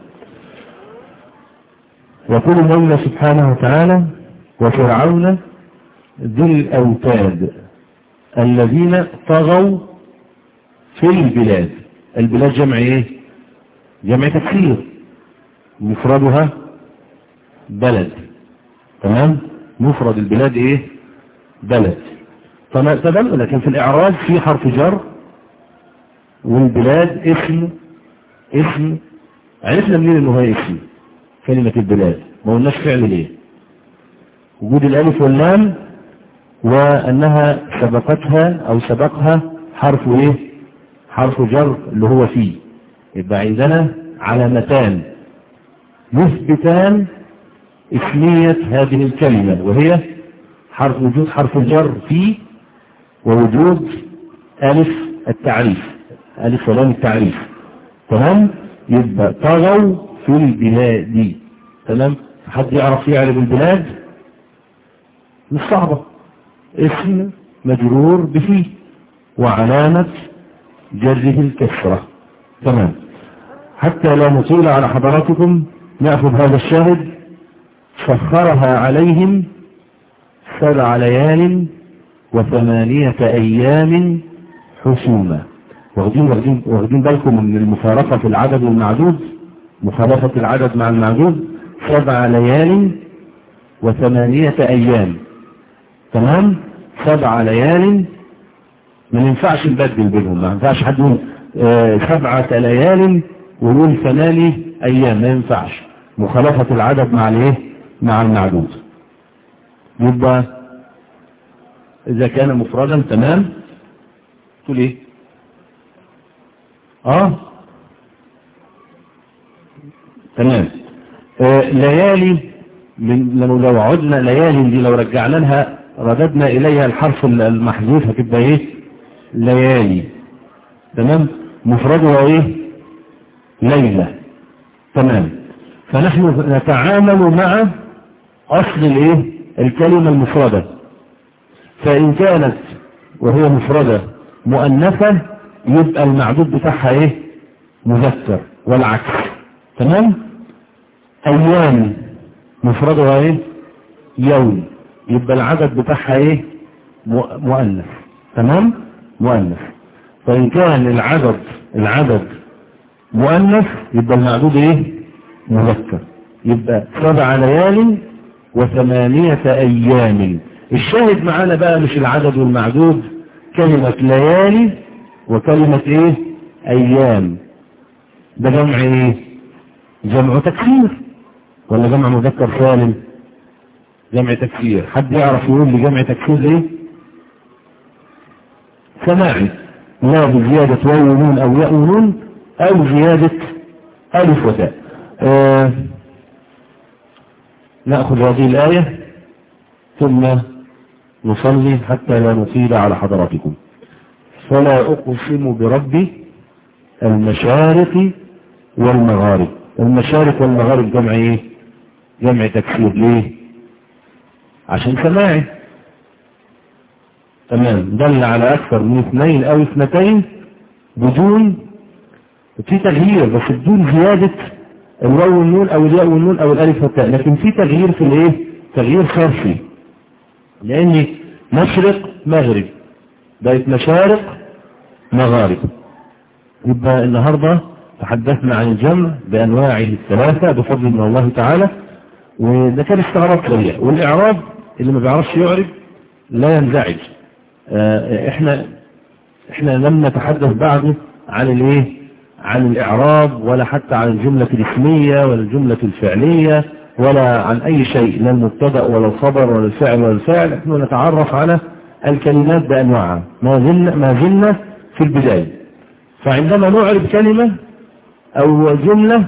[SPEAKER 2] يقول المولى سبحانه وتعالى وفرعون ذي الأوتاد الذين طغوا في البلاد. البلاد جمع ايه؟ جمع تكسير، مفردها بلد. تمام؟ مفرد البلاد ايه؟ بلد. تمام؟ لكن في الإعراب في حرف جر، والبلاد اسم اسم عرفنا منين انه هي اسم كلمة البلاد؟ ما قلناش فعل ليه؟ وجود الالف واللام وانها سبقتها او سبقها حرف ايه؟ حرف جر اللي هو فيه. يبقى عندنا علامتان مثبتان اسمية هذه الكلمة، وهي حرف وجود حرف الجر فيه ووجود ألف التعريف، ألف ولام التعريف. تمام؟ يبقى طغوا في البلاد. تمام؟ حد يعرف يعرف البلاد؟ مش صعبة، اسم مجرور بفيه وعلامة جره الكسرة. تمام؟ حتى لا نطيل على حضراتكم نأخذ هذا الشاهد. سخرها عليهم سبع ليال وثمانية أيام حسوما. واخدين واخدين واخدين بالكم من المفارقة في العدد والمعدود، مخالفة العدد مع المعدود. سبع ليال وثمانية أيام. تمام؟ سبع ليال ما ينفعش نبدل بينهم، ما ينفعش حد يقول آه سبعة ليال ويقول ثمانية أيام، ما ينفعش، مخالفة العدد مع الايه؟ مع المعدود. يبقى إذا كان مفردا تمام تقول ايه؟ اه تمام. آه ليالي من لو لو عدنا ليالي دي لو رجعنا لها رددنا اليها الحرف المحذوف هتبقى ايه؟ ليالي. تمام؟ مفردها ايه؟ ليلة. تمام. فنحن نتعامل مع اصل الايه؟ الكلمة المفردة. فان كانت وهي مفردة مؤنثة يبقى المعدود بتاعها ايه؟ مذكر، والعكس. تمام؟ أيام مفردها إيه؟ يوم، يبقى العدد بتاعها إيه؟ مؤنث. تمام؟ مؤنث. فإن كان العدد العدد مؤنث يبقى المعدود إيه؟ مذكر. يبقى سبع ليال وثمانية أيام. الشاهد معانا بقى مش العدد والمعدود، كلمة ليالي وكلمة إيه؟ أيام. ده جمع إيه؟ جمع تكسير ولا جمع مذكر سالم؟ جمع تكسير. حد يعرف يقول لي جمع تكسير إيه؟ سماعي، لا بزيادة واو ونون أو ياء ونون أو زيادة ألف وتاء. آه نأخذ هذه الآية ثم نصلي حتى لا نطيل على حضراتكم. فلا أقسم برب المشارق والمغارب. المشارق والمغارب جمع إيه؟ جمع تكسير. ليه؟ عشان سماعي. تمام. دل على أكثر من اثنين أو اثنتين بدون في تغيير، بس بدون زيادة الواو والنون أو الياء والنون أو الألف والتاء، لكن في تغيير في الإيه؟ تغيير صرفي. لأن مشرق مغرب بقت مشارق مغارب. يبقى النهاردة تحدثنا عن الجمع بأنواعه الثلاثة بفضل من الله تعالى، وده كان استعراض سريع. والإعراب اللي ما بيعرفش يعرب لا ينزعج. اه احنا احنا لم نتحدث بعد عن الايه؟ عن الإعراب ولا حتى عن الجملة الاسمية ولا الجملة الفعلية ولا عن أي شيء، لا المبتدأ ولا الخبر ولا الفعل ولا الفاعل. احنا نتعرف على الكلمات بأنواعها، ما زلنا ما زلنا في البداية. فعندما نعرب كلمة أو جملة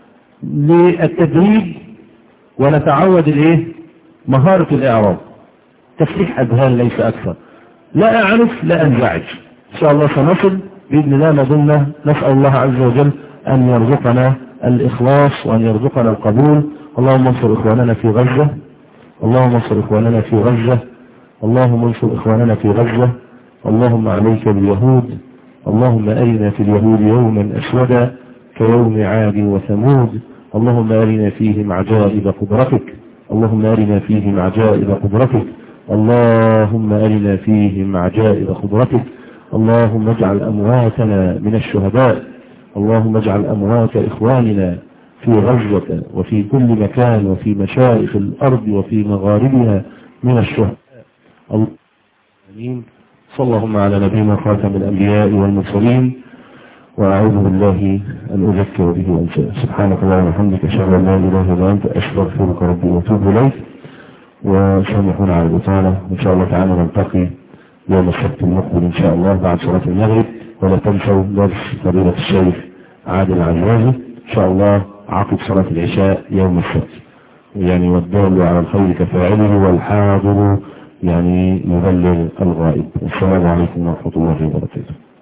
[SPEAKER 2] للتدريب ونتعود الايه؟ مهارة الإعراب، تفتيح أذهان ليس أكثر. لا أعرف لا أنزعج. إن شاء الله سنصل بإذن الله. ما دمنا نسأل الله عز وجل أن يرزقنا الإخلاص وأن يرزقنا القبول. اللهم انصر إخواننا في غزة، اللهم انصر إخواننا في غزة، اللهم انصر إخواننا في غزة. اللهم عليك باليهود، اللهم أرنا في اليهود يوما أسودا كيوم عاد وثمود. اللهم أرنا فيهم عجائب قدرتك، اللهم أرنا فيهم عجائب قدرتك، اللهم أرنا فيهم عجائب قدرتك. اللهم اجعل أمواتنا من الشهداء، اللهم اجعل أموات إخواننا في غزة وفي كل مكان وفي مشارق الأرض وفي مغاربها من الشهداء. آمين. صلى اللهم على نبينا خاتم الأنبياء والمرسلين. وأعوذ بالله أن أذكر به وأنسى. سبحانك اللهم وبحمدك أشهد أن لا إله إلا أنت أستغفرك ربي وأتوب إليك. وسامحونا على الإطالة، وإن شاء الله تعالى نلتقي يوم السبت المقبل إن شاء الله بعد صلاة المغرب. ولا تنسوا درس فضيلة الشيخ عادل العزازي إن شاء الله عقب صلاة العشاء يوم السبت. يعني والدال على الخير كفاعله والحاضر يعني يبلغ الغائب. السلام عليكم ورحمة الله وبركاته.